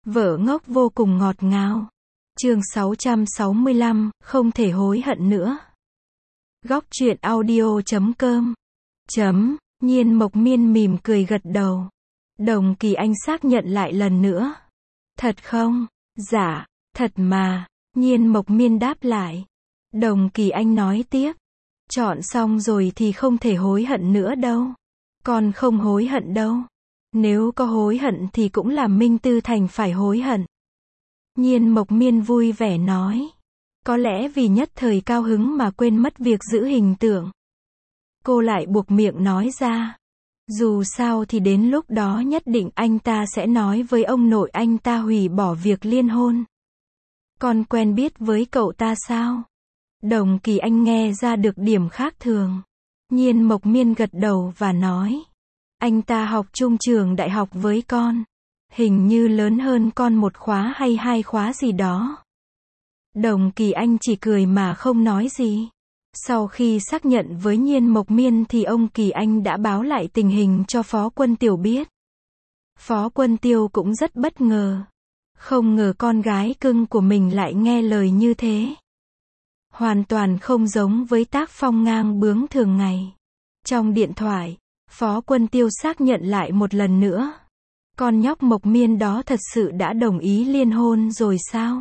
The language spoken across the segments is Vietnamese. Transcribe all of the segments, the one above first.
Vợ ngốc vô cùng ngọt ngào. Chương 665, không thể hối hận nữa. Góc truyện audio.com. Nhiên Mộc Miên mỉm cười gật đầu. Đồng Kỳ Anh xác nhận lại lần nữa. Thật không? Dạ, thật mà. Nhiên Mộc Miên đáp lại. Đồng Kỳ Anh nói tiếp. Chọn xong rồi thì không thể hối hận nữa đâu. Con không hối hận đâu. Nếu có hối hận thì cũng là Minh Tư Thành phải hối hận. Nhiên Mộc Miên vui vẻ nói. Có lẽ vì nhất thời cao hứng mà quên mất việc giữ hình tượng. Cô lại buộc miệng nói ra. Dù sao thì đến lúc đó nhất định anh ta sẽ nói với ông nội anh ta hủy bỏ việc liên hôn. Con quen biết với cậu ta sao? Đồng Kỳ Anh nghe ra được điểm khác thường. Nhiên Mộc Miên gật đầu và nói. Anh ta học chung trường đại học với con. Hình như lớn hơn con một khóa hay 2 khóa gì đó. Đồng Kỳ Anh chỉ cười mà không nói gì. Sau khi xác nhận với Nhiên Mộc Miên thì ông Kỳ Anh đã báo lại tình hình cho Phó Quân Tiêu biết. Phó Quân Tiêu cũng rất bất ngờ. Không ngờ con gái cưng của mình lại nghe lời như thế. Hoàn toàn không giống với tác phong ngang bướng thường ngày. Trong điện thoại, Phó Quân Tiêu xác nhận lại một lần nữa. Con nhóc Mộc Miên đó thật sự đã đồng ý liên hôn rồi sao?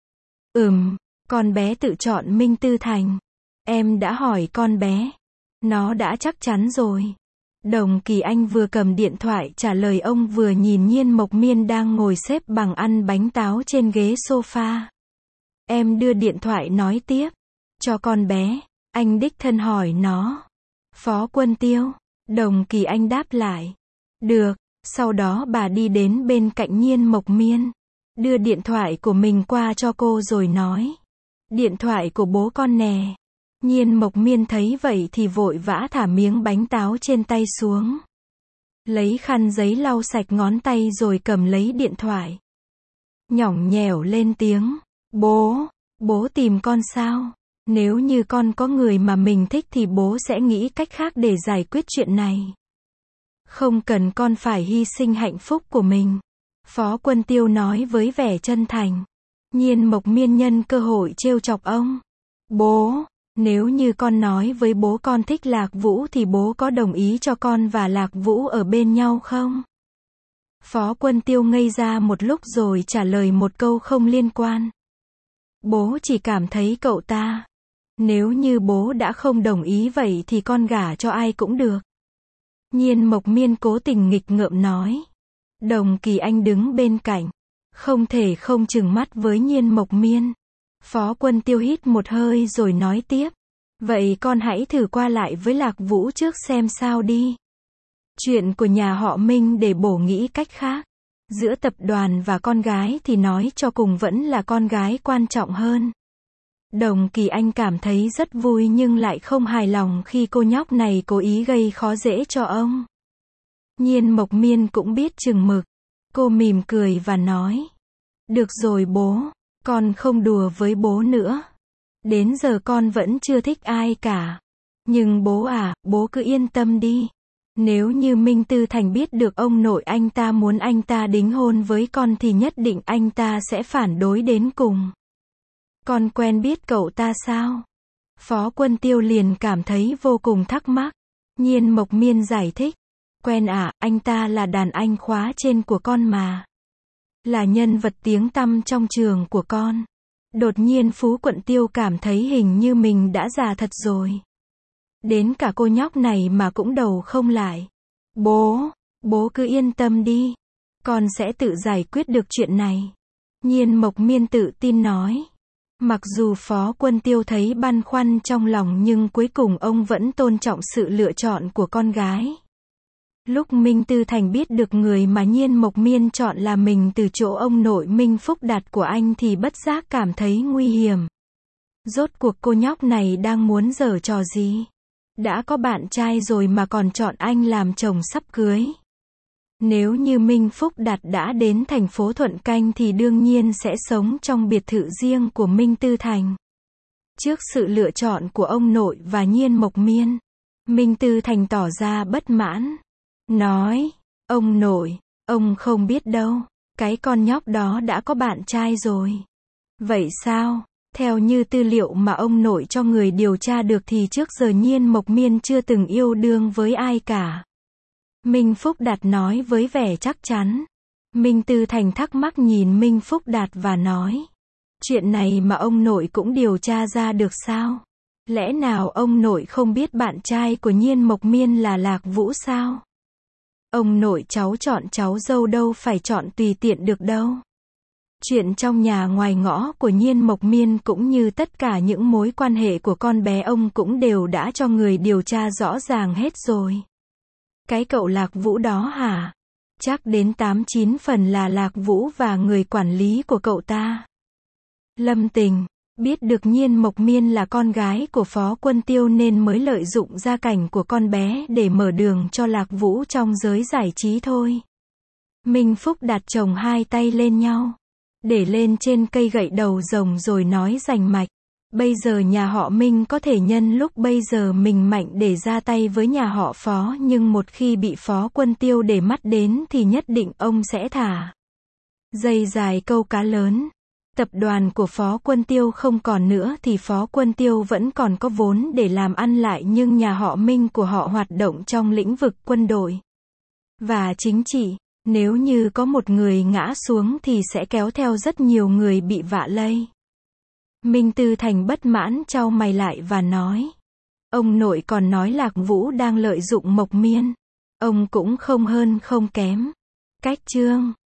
Con bé tự chọn Minh Tư Thành. Em đã hỏi con bé. Nó đã chắc chắn rồi. Đồng Kỳ Anh vừa cầm điện thoại trả lời ông vừa nhìn Nhiên Mộc Miên đang ngồi xếp bằng ăn bánh táo trên ghế sofa. Em đưa điện thoại nói tiếp. Cho con bé. Anh đích thân hỏi nó. Phó Quân Tiêu. Đồng Kỳ Anh đáp lại. Được. Sau đó bà đi đến bên cạnh Nhiên Mộc Miên. Đưa điện thoại của mình qua cho cô rồi nói. Điện thoại của bố con nè. Nhiên Mộc Miên thấy vậy thì vội vã thả miếng bánh táo trên tay xuống. Lấy khăn giấy lau sạch ngón tay rồi cầm lấy điện thoại. Nhõng nhẽo lên tiếng. Bố tìm con sao? Nếu như con có người mà mình thích thì bố sẽ nghĩ cách khác để giải quyết chuyện này. Không cần con phải hy sinh hạnh phúc của mình. Phó Quân Tiêu nói với vẻ chân thành. Nhiên Mộc Miên nhân cơ hội trêu chọc ông. Bố, nếu như con nói với bố con thích Lạc Vũ thì bố có đồng ý cho con và Lạc Vũ ở bên nhau không? Phó Quân Tiêu ngây ra một lúc rồi trả lời một câu không liên quan. Bố chỉ cảm thấy cậu ta. Nếu như bố đã không đồng ý vậy thì con gả cho ai cũng được. Nhiên Mộc Miên cố tình nghịch ngợm nói. Đồng Kỳ Anh đứng bên cạnh. Không thể không trừng mắt với Nhiên Mộc Miên. Phó Quân Tiêu hít một hơi rồi nói tiếp. Vậy con hãy thử qua lại với Lạc Vũ trước xem sao đi. Chuyện của nhà họ Minh để bổ nghĩ cách khác. Giữa tập đoàn và con gái thì nói cho cùng vẫn là con gái quan trọng hơn. Đồng Kỳ Anh cảm thấy rất vui nhưng lại không hài lòng khi cô nhóc này cố ý gây khó dễ cho ông. Nhiên Mộc Miên cũng biết chừng mực. Cô mỉm cười và nói. Được rồi bố, con không đùa với bố nữa. Đến giờ con vẫn chưa thích ai cả. Nhưng bố à, bố cứ yên tâm đi. Nếu như Minh Tư Thành biết được ông nội anh ta muốn anh ta đính hôn với con thì nhất định anh ta sẽ phản đối đến cùng. Con quen biết cậu ta sao? Phó Quân Tiêu liền cảm thấy vô cùng thắc mắc. Nhiên Mộc Miên giải thích. Quen à, anh ta là đàn anh khóa trên của con mà. Là nhân vật tiếng tăm trong trường của con. Đột nhiên Phú Quận Tiêu cảm thấy hình như mình đã già thật rồi. Đến cả cô nhóc này mà cũng đầu không lại. Bố cứ yên tâm đi. Con sẽ tự giải quyết được chuyện này. Nhiên Mộc Miên tự tin nói. Mặc dù Phó Quân Tiêu thấy băn khoăn trong lòng nhưng cuối cùng ông vẫn tôn trọng sự lựa chọn của con gái. Lúc Minh Tư Thành biết được người mà Nhiên Mộc Miên chọn là mình từ chỗ ông nội Minh Phúc Đạt của anh thì bất giác cảm thấy nguy hiểm. Rốt cuộc cô nhóc này đang muốn giở trò gì? Đã có bạn trai rồi mà còn chọn anh làm chồng sắp cưới. Nếu như Minh Phúc Đạt đã đến thành phố Thuận Canh thì đương nhiên sẽ sống trong biệt thự riêng của Minh Tư Thành. Trước sự lựa chọn của ông nội và Nhiên Mộc Miên, Minh Tư Thành tỏ ra bất mãn. Nói, ông nội, ông không biết đâu. Cái con nhóc đó đã có bạn trai rồi. Vậy sao? Theo như tư liệu mà ông nội cho người điều tra được thì trước giờ Nhiên Mộc Miên chưa từng yêu đương với ai cả. Minh Phúc Đạt nói với vẻ chắc chắn. Minh Tư Thành thắc mắc nhìn Minh Phúc Đạt và nói. Chuyện này mà ông nội cũng điều tra ra được sao? Lẽ nào ông nội không biết bạn trai của Nhiên Mộc Miên là Lạc Vũ sao? Ông nội cháu chọn cháu dâu đâu phải chọn tùy tiện được đâu. Chuyện trong nhà ngoài ngõ của Nhiên Mộc Miên cũng như tất cả những mối quan hệ của con bé ông cũng đều đã cho người điều tra rõ ràng hết rồi. Cái cậu Lạc Vũ đó hả? Chắc đến 8-9 phần là Lạc Vũ và người quản lý của cậu ta. Lâm Tình biết được Nhiên Mộc Miên là con gái của Phó Quân Tiêu nên mới lợi dụng gia cảnh của con bé để mở đường cho Lạc Vũ trong giới giải trí thôi. Minh Phúc đặt chồng hai tay lên nhau, để lên trên cây gậy đầu rồng rồi nói rành mạch. Bây giờ nhà họ Minh có thể nhân lúc bây giờ mình mạnh để ra tay với nhà họ Phó, nhưng một khi bị Phó Quân Tiêu để mắt đến thì nhất định ông sẽ thả dây dài câu cá lớn. Tập đoàn của Phó Quân Tiêu không còn nữa thì Phó Quân Tiêu vẫn còn có vốn để làm ăn lại, nhưng nhà họ Minh của họ hoạt động trong lĩnh vực quân đội và chính trị. Nếu như có một người ngã xuống thì sẽ kéo theo rất nhiều người bị vạ lây. Minh Tư Thành bất mãn chau mày lại và nói. Ông nội còn nói Lạc Vũ đang lợi dụng Mộc Miên. Ông cũng không hơn không kém. Cách chương